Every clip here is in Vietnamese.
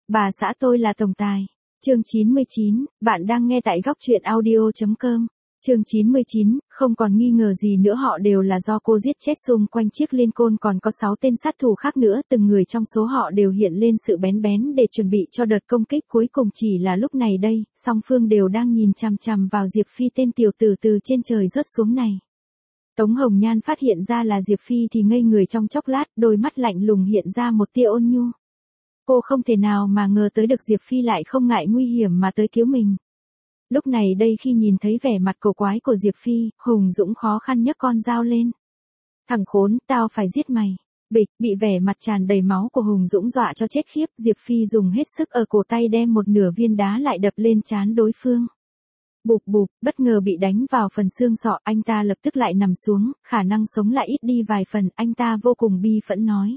Bà xã tôi là tổng tài. Chương 99, bạn đang nghe tại góc truyện audio.com. Chương 99, không còn nghi ngờ gì nữa, họ đều là do cô giết chết. Xung quanh chiếc Lincoln còn có 6 tên sát thủ khác nữa, từng người trong số họ đều hiện lên sự bén bén để chuẩn bị cho đợt công kích cuối cùng. Chỉ là lúc này đây, song phương đều đang nhìn chằm chằm vào Diệp Phi, tên tiểu tử từ trên trời rớt xuống này. Tống Hồng Nhan phát hiện ra là Diệp Phi thì ngây người trong chốc lát, đôi mắt lạnh lùng hiện ra một tia ôn nhu. Cô không thể nào mà ngờ tới được Diệp Phi lại không ngại nguy hiểm mà tới cứu mình. Lúc này đây khi nhìn thấy vẻ mặt cổ quái của Diệp Phi, Hùng Dũng khó khăn nhấc con dao lên. Thằng khốn, tao phải giết mày. Bịch, bị vẻ mặt tràn đầy máu của Hùng Dũng dọa cho chết khiếp, Diệp Phi dùng hết sức ở cổ tay đem một nửa viên đá lại đập lên trán đối phương. Bụp bụp, bất ngờ bị đánh vào phần xương sọ, anh ta lập tức lại nằm xuống, khả năng sống lại ít đi vài phần, anh ta vô cùng bi phẫn nói.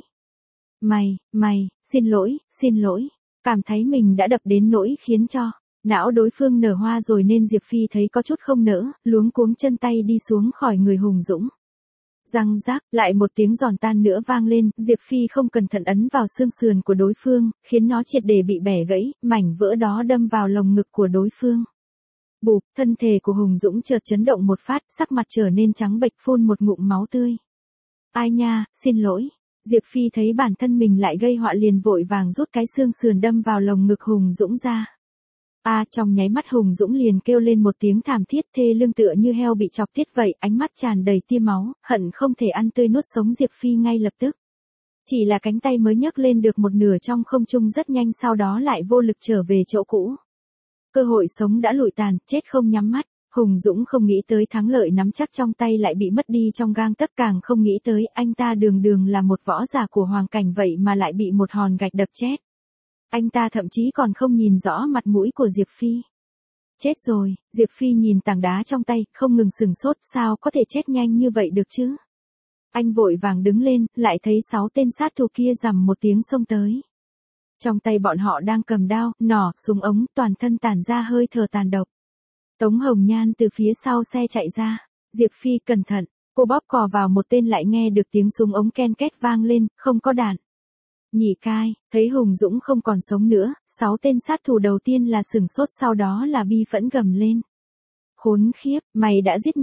Mày, xin lỗi, cảm thấy mình đã đập đến nỗi khiến cho não đối phương nở hoa rồi nên Diệp Phi thấy có chút không nỡ, luống cuống chân tay đi xuống khỏi người Hùng Dũng. Răng rác, lại một tiếng giòn tan nữa vang lên, Diệp Phi không cẩn thận ấn vào xương sườn của đối phương, khiến nó triệt để bị bẻ gãy, mảnh vỡ đó đâm vào lồng ngực của đối phương. Bụp, thân thể của Hùng Dũng chợt chấn động một phát, sắc mặt trở nên trắng bệch, phun một ngụm máu tươi. Ai nha, xin lỗi. Diệp Phi thấy bản thân mình lại gây họa liền vội vàng rút cái xương sườn đâm vào lồng ngực Hùng Dũng ra. Trong nháy mắt Hùng Dũng liền kêu lên một tiếng thảm thiết, thê lương tựa như heo bị chọc tiết vậy, ánh mắt tràn đầy tia máu, hận không thể ăn tươi nuốt sống Diệp Phi ngay lập tức. Chỉ là cánh tay mới nhấc lên được một nửa trong không trung rất nhanh sau đó lại vô lực trở về chỗ cũ. Cơ hội sống đã lụi tàn, chết không nhắm mắt. Hùng Dũng không nghĩ tới thắng lợi nắm chắc trong tay lại bị mất đi trong gang tấc, càng không nghĩ tới anh ta đường là một võ giả của hoàng cảnh vậy mà lại bị một hòn gạch đập chết. Anh ta thậm chí còn không nhìn rõ mặt mũi của Diệp Phi. Chết rồi, Diệp Phi nhìn tảng đá trong tay, không ngừng sửng sốt, sao có thể chết nhanh như vậy được chứ? Anh vội vàng đứng lên, lại thấy 6 tên sát thủ kia rầm một tiếng xông tới. Trong tay bọn họ đang cầm đao, nỏ, súng ống, toàn thân tản ra hơi thở tàn độc. Tống Hồng Nhan từ phía sau xe chạy ra. Diệp Phi cẩn thận, cô bóp cò vào một tên lại nghe được tiếng súng ống ken két vang lên, không có đạn. Nhị cai, thấy Hùng Dũng không còn sống nữa, 6 tên sát thủ đầu tiên là sửng sốt sau đó là bi phẫn gầm lên. Khốn khiếp, mày đã giết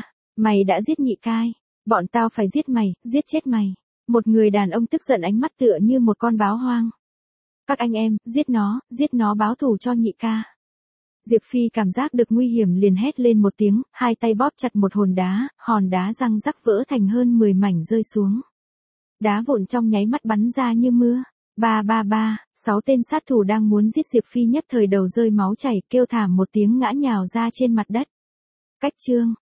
nhị cai, bọn tao phải giết mày, giết chết mày. Một người đàn ông tức giận, ánh mắt tựa như một con báo hoang. Các anh em, giết nó báo thù cho nhị ca. Diệp Phi cảm giác được nguy hiểm liền hét lên một tiếng, hai tay bóp chặt một hòn đá răng rắc vỡ thành hơn 10 mảnh rơi xuống. Đá vụn trong nháy mắt bắn ra như mưa. 6 tên sát thủ đang muốn giết Diệp Phi nhất thời đầu rơi máu chảy, kêu thảm một tiếng ngã nhào ra trên mặt đất. Cách chương,